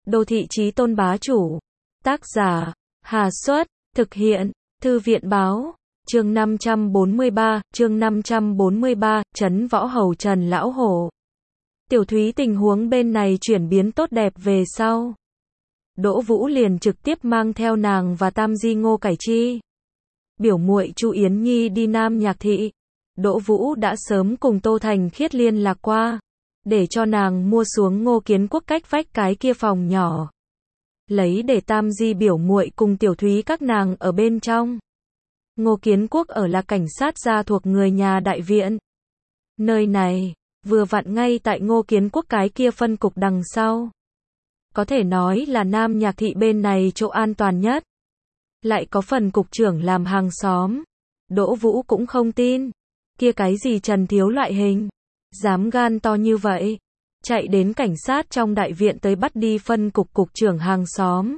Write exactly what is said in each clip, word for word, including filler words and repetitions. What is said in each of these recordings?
Đô thị chí tôn bá chủ. Tác giả, Hà Xuất, thực hiện, Thư viện báo. Chương năm trăm bốn mươi ba, chương năm trăm bốn mươi ba, Trấn Võ Hầu Trần Lão Hổ. Tiểu Thúy tình huống bên này chuyển biến tốt đẹp về sau. Đỗ Vũ liền trực tiếp mang theo nàng và Tam Di Ngô Cải Chi. Biểu muội Chu Yến Nhi đi Nam Nhạc Thị. Đỗ Vũ đã sớm cùng Tô Thành Khiết liên lạc qua, để cho nàng mua xuống Ngô Kiến Quốc cách vách cái kia phòng nhỏ. Lấy để Tam Di biểu muội cùng Tiểu Thúy các nàng ở bên trong. Ngô Kiến Quốc ở là cảnh sát gia thuộc người nhà đại viện. Nơi này, vừa vặn ngay tại Ngô Kiến Quốc cái kia phân cục đằng sau. Có thể nói là Nam Nhạc Thị bên này chỗ an toàn nhất. Lại có phần cục trưởng làm hàng xóm. Đỗ Vũ cũng không tin. Kia cái gì Trần Thiếu loại hình. Dám gan to như vậy. Chạy đến cảnh sát trong đại viện tới bắt đi phân cục cục trưởng hàng xóm.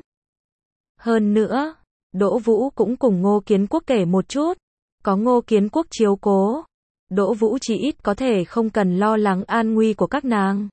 Hơn nữa, Đỗ Vũ cũng cùng Ngô Kiến Quốc kể một chút. Có Ngô Kiến Quốc chiếu cố. Đỗ Vũ chỉ ít có thể không cần lo lắng an nguy của các nàng.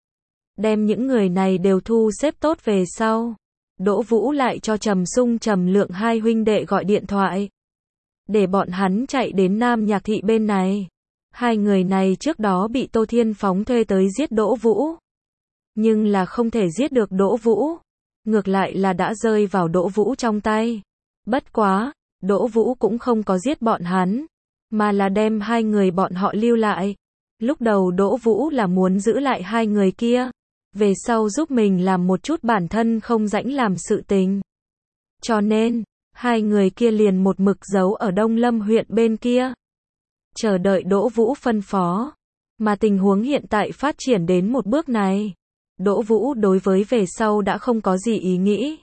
Đem những người này đều thu xếp tốt về sau. Đỗ Vũ lại cho Trầm Sung Trầm Lượng hai huynh đệ gọi điện thoại. Để bọn hắn chạy đến Nam Nhạc Thị bên này. Hai người này trước đó bị Tô Thiên Phóng thuê tới giết Đỗ Vũ. Nhưng là không thể giết được Đỗ Vũ. Ngược lại là đã rơi vào Đỗ Vũ trong tay. Bất quá, Đỗ Vũ cũng không có giết bọn hắn. Mà là đem hai người bọn họ lưu lại. Lúc đầu Đỗ Vũ là muốn giữ lại hai người kia. Về sau giúp mình làm một chút bản thân không rãnh làm sự tình. Cho nên, hai người kia liền một mực giấu ở Đông Lâm huyện bên kia. Chờ đợi Đỗ Vũ phân phó. Mà tình huống hiện tại phát triển đến một bước này. Đỗ Vũ đối với về sau đã không có gì ý nghĩ.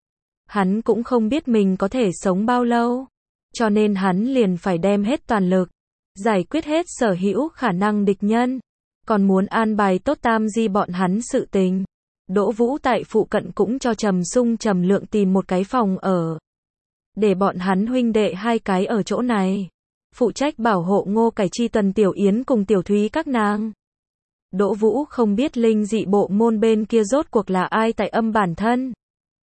Hắn cũng không biết mình có thể sống bao lâu. Cho nên hắn liền phải đem hết toàn lực. Giải quyết hết sở hữu khả năng địch nhân. Còn muốn an bài tốt Tam Di bọn hắn sự tình. Đỗ Vũ tại phụ cận cũng cho Trầm Sung Trầm Lượng tìm một cái phòng ở. Để bọn hắn huynh đệ hai cái ở chỗ này. Phụ trách bảo hộ Ngô Cải Chi Tần Tiểu Yến cùng Tiểu Thúy các nàng. Đỗ Vũ không biết linh dị bộ môn bên kia rốt cuộc là ai tại âm bản thân.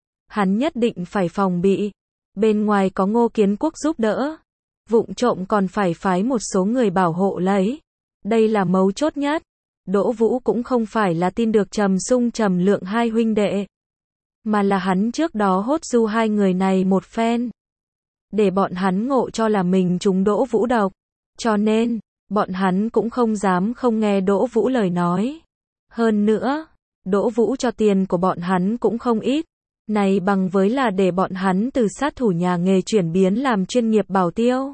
Hắn nhất định phải phòng bị. Bên ngoài có Ngô Kiến Quốc giúp đỡ. Vụng trộm còn phải phái một số người bảo hộ lấy. Đây là mấu chốt nhất. Đỗ Vũ cũng không phải là tin được Trầm Sung Trầm Lượng hai huynh đệ. Mà là hắn trước đó hốt du hai người này một phen. Để bọn hắn ngộ cho là mình trúng Đỗ Vũ độc. Cho nên, bọn hắn cũng không dám không nghe Đỗ Vũ lời nói. Hơn nữa, Đỗ Vũ cho tiền của bọn hắn cũng không ít. Này bằng với là để bọn hắn từ sát thủ nhà nghề chuyển biến làm chuyên nghiệp bảo tiêu.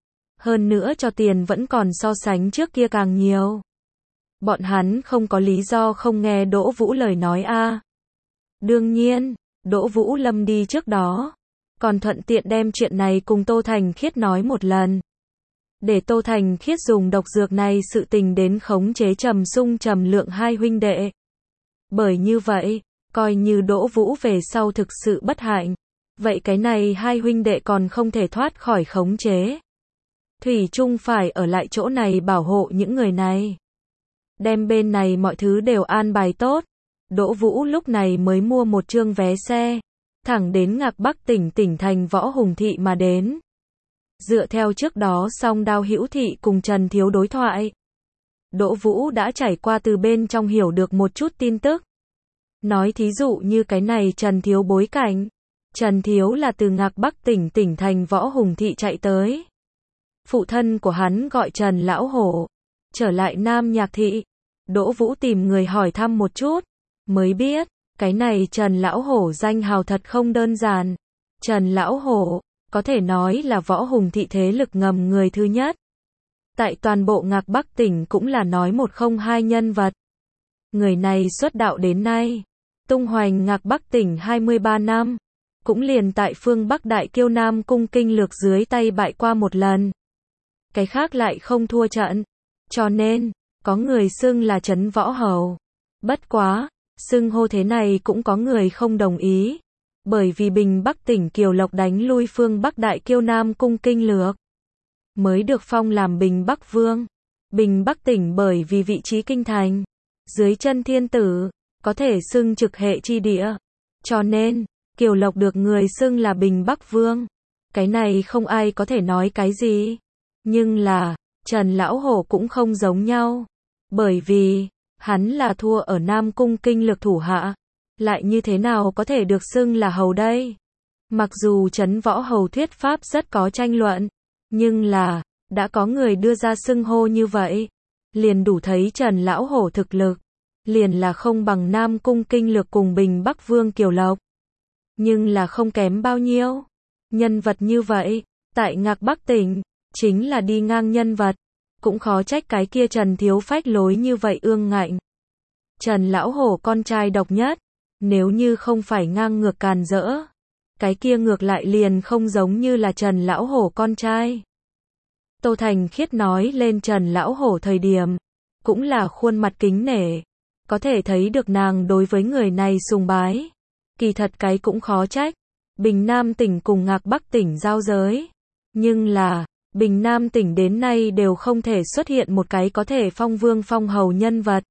Hơn nữa cho tiền vẫn còn so sánh trước kia càng nhiều. Bọn hắn không có lý do không nghe Đỗ Vũ lời nói a. À. Đương nhiên, Đỗ Vũ lâm đi trước đó. Còn thuận tiện đem chuyện này cùng Tô Thành Khiết nói một lần. Để Tô Thành Khiết dùng độc dược này sự tình đến khống chế Trầm Sung Trầm Lượng hai huynh đệ. Bởi như vậy, coi như Đỗ Vũ về sau thực sự bất hạnh. Vậy cái này hai huynh đệ còn không thể thoát khỏi khống chế. Thủy chung phải ở lại chỗ này bảo hộ những người này. Đem bên này mọi thứ đều an bài tốt. Đỗ Vũ lúc này mới mua một chương vé xe. Thẳng đến Ngạc Bắc tỉnh tỉnh thành Võ Hùng Thị mà đến. Dựa theo trước đó Song Đao Hữu Thị cùng Trần Thiếu đối thoại. Đỗ Vũ đã trải qua từ bên trong hiểu được một chút tin tức. Nói thí dụ như cái này Trần Thiếu bối cảnh. Trần Thiếu là từ Ngạc Bắc tỉnh tỉnh thành Võ Hùng Thị chạy tới. Phụ thân của hắn gọi Trần Lão Hổ. Trở lại Nam Nhạc Thị. Đỗ Vũ tìm người hỏi thăm một chút. Mới biết, cái này Trần Lão Hổ danh hào thật không đơn giản. Trần Lão Hổ, có thể nói là Võ Hùng Thị thế lực ngầm người thứ nhất. Tại toàn bộ Ngạc Bắc tỉnh cũng là nói một không hai nhân vật. Người này xuất đạo đến nay. Tung hoành Ngạc Bắc tỉnh hai mươi ba năm. Cũng liền tại phương Bắc Đại Kiêu Nam Cung kinh lược dưới tay bại qua một lần. Cái khác lại không thua trận. Cho nên, có người xưng là Trấn Võ Hầu. Bất quá, xưng hô thế này cũng có người không đồng ý. Bởi vì Bình Bắc tỉnh Kiều Lộc đánh lui phương Bắc Đại Kiêu Nam Cung kinh lược. Mới được phong làm Bình Bắc Vương. Bình Bắc tỉnh bởi vì vị trí kinh thành. Dưới chân thiên tử, có thể xưng trực hệ chi địa. Cho nên, Kiều Lộc được người xưng là Bình Bắc Vương. Cái này không ai có thể nói cái gì. Nhưng là, Trần Lão Hổ cũng không giống nhau. Bởi vì, hắn là thua ở Nam Cung Kinh Lược thủ hạ. Lại như thế nào có thể được xưng là hầu đây? Mặc dù Trấn Võ Hầu thuyết pháp rất có tranh luận. Nhưng là, đã có người đưa ra xưng hô như vậy. Liền đủ thấy Trần Lão Hổ thực lực. Liền là không bằng Nam Cung Kinh Lược cùng Bình Bắc Vương Kiều Lộc. Nhưng là không kém bao nhiêu. Nhân vật như vậy, tại Ngạc Bắc tỉnh, chính là đi ngang nhân vật. Cũng khó trách cái kia Trần Thiếu phách lối như vậy ương ngạnh. Trần Lão Hổ con trai độc nhất, nếu như không phải ngang ngược càn rỡ, cái kia ngược lại liền không giống như là Trần Lão Hổ con trai. Tô Thành Khiết nói lên Trần Lão Hổ thời điểm, cũng là khuôn mặt kính nể, có thể thấy được nàng đối với người này sùng bái. Kỳ thật cái cũng khó trách, Bình Nam tỉnh cùng Ngạc Bắc tỉnh giao giới, nhưng là, Bình Nam tỉnh đến nay đều không thể xuất hiện một cái có thể phong vương phong hầu nhân vật.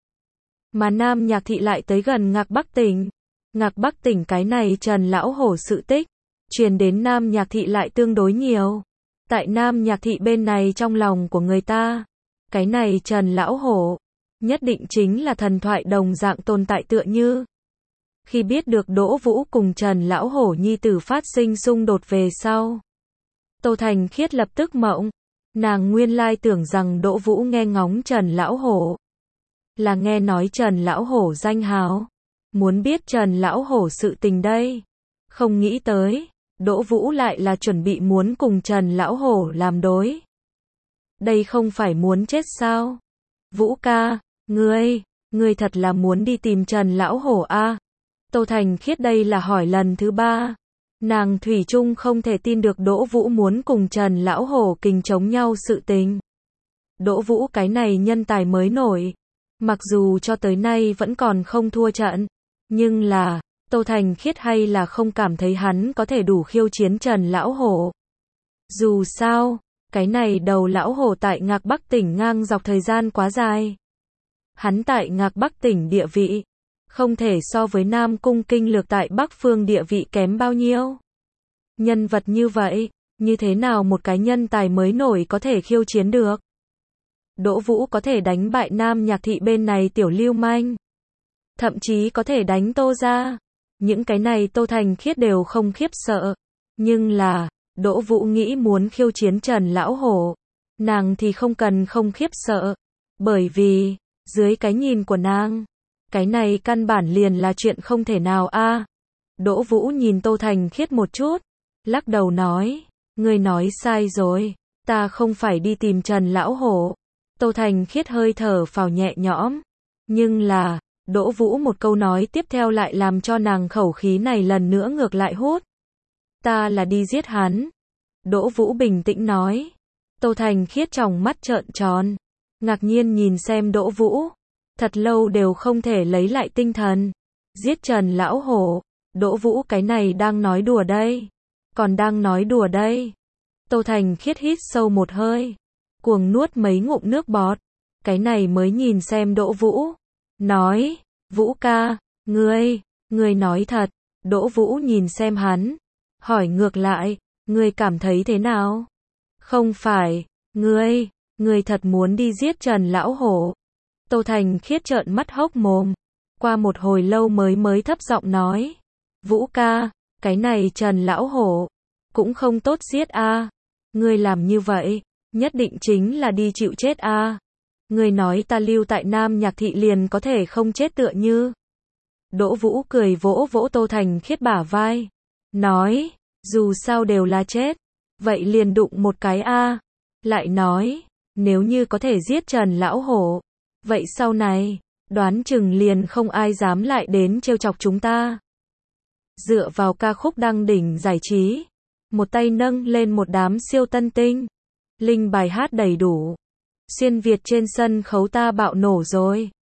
Mà Nam Nhạc Thị lại tới gần Ngạc Bắc tỉnh. Ngạc Bắc tỉnh cái này Trần Lão Hổ sự tích, truyền đến Nam Nhạc Thị lại tương đối nhiều. Tại Nam Nhạc Thị bên này trong lòng của người ta, cái này Trần Lão Hổ, nhất định chính là thần thoại đồng dạng tồn tại tựa như. Khi biết được Đỗ Vũ cùng Trần Lão Hổ nhi tử phát sinh xung đột về sau, Tô Thành Khiết lập tức mộng. Nàng nguyên lai tưởng rằng Đỗ Vũ nghe ngóng Trần Lão Hổ, là nghe nói Trần Lão Hổ danh hào, muốn biết Trần Lão Hổ sự tình đây. Không nghĩ tới, Đỗ Vũ lại là chuẩn bị muốn cùng Trần Lão Hổ làm đối. Đây không phải muốn chết sao? Vũ ca, ngươi, ngươi thật là muốn đi tìm Trần Lão Hổ à? Tô Thành Khiết đây là hỏi lần thứ ba. Nàng thủy chung không thể tin được Đỗ Vũ muốn cùng Trần Lão Hổ kình chống nhau sự tình. Đỗ Vũ cái này nhân tài mới nổi, mặc dù cho tới nay vẫn còn không thua trận, nhưng là, Tô Thành Khiết hay là không cảm thấy hắn có thể đủ khiêu chiến Trần Lão Hổ. Dù sao, cái này đầu Lão Hổ tại Ngạc Bắc tỉnh ngang dọc thời gian quá dài. Hắn tại Ngạc Bắc tỉnh địa vị, không thể so với Nam Cung Kinh Lược tại Bắc Phương địa vị kém bao nhiêu. Nhân vật như vậy, như thế nào một cái nhân tài mới nổi có thể khiêu chiến được? Đỗ Vũ có thể đánh bại Nam Nhạc Thị bên này tiểu lưu manh, thậm chí có thể đánh Tô gia. Những cái này Tô Thành Khiết đều không khiếp sợ. Nhưng là, Đỗ Vũ nghĩ muốn khiêu chiến Trần Lão Hổ, nàng thì không cần không khiếp sợ. Bởi vì, dưới cái nhìn của nàng, cái này căn bản liền là chuyện không thể nào a. Đỗ Vũ nhìn Tô Thành Khiết một chút, lắc đầu nói, ngươi nói sai rồi, ta không phải đi tìm Trần Lão Hổ. Tô Thành Khiết hơi thở phào nhẹ nhõm, nhưng là, Đỗ Vũ một câu nói tiếp theo lại làm cho nàng khẩu khí này lần nữa ngược lại hút. Ta là đi giết hắn. Đỗ Vũ bình tĩnh nói. Tô Thành Khiết tròng mắt trợn tròn, ngạc nhiên nhìn xem Đỗ Vũ, thật lâu đều không thể lấy lại tinh thần. Giết Trần Lão Hổ, Đỗ Vũ cái này đang nói đùa đây, còn đang nói đùa đây. Tô Thành Khiết hít sâu một hơi, cuồng nuốt mấy ngụm nước bọt, cái này mới nhìn xem Đỗ Vũ, nói, Vũ ca, ngươi, ngươi nói thật. Đỗ Vũ nhìn xem hắn, hỏi ngược lại, ngươi cảm thấy thế nào? Không phải, ngươi, ngươi thật muốn đi giết Trần Lão Hổ? Tô Thành Khiết trợn mắt hốc mồm, qua một hồi lâu mới mới thấp giọng nói, Vũ ca, cái này Trần Lão Hổ, cũng không tốt giết a. Ngươi làm như vậy, nhất định chính là đi chịu chết a. Ngươi nói ta lưu tại Nam Nhạc Thị liền có thể không chết tựa như. Đỗ Vũ cười vỗ vỗ Tô Thành Khiết bả vai, nói, dù sao đều là chết, vậy liền đụng một cái a. Lại nói, nếu như có thể giết Trần Lão Hổ, vậy sau này, đoán chừng liền không ai dám lại đến trêu chọc chúng ta. Dựa vào ca khúc đăng đỉnh giải trí, một tay nâng lên một đám siêu tân tinh, linh bài hát đầy đủ. Xuyên Việt trên sân khấu ta bạo nổ rồi.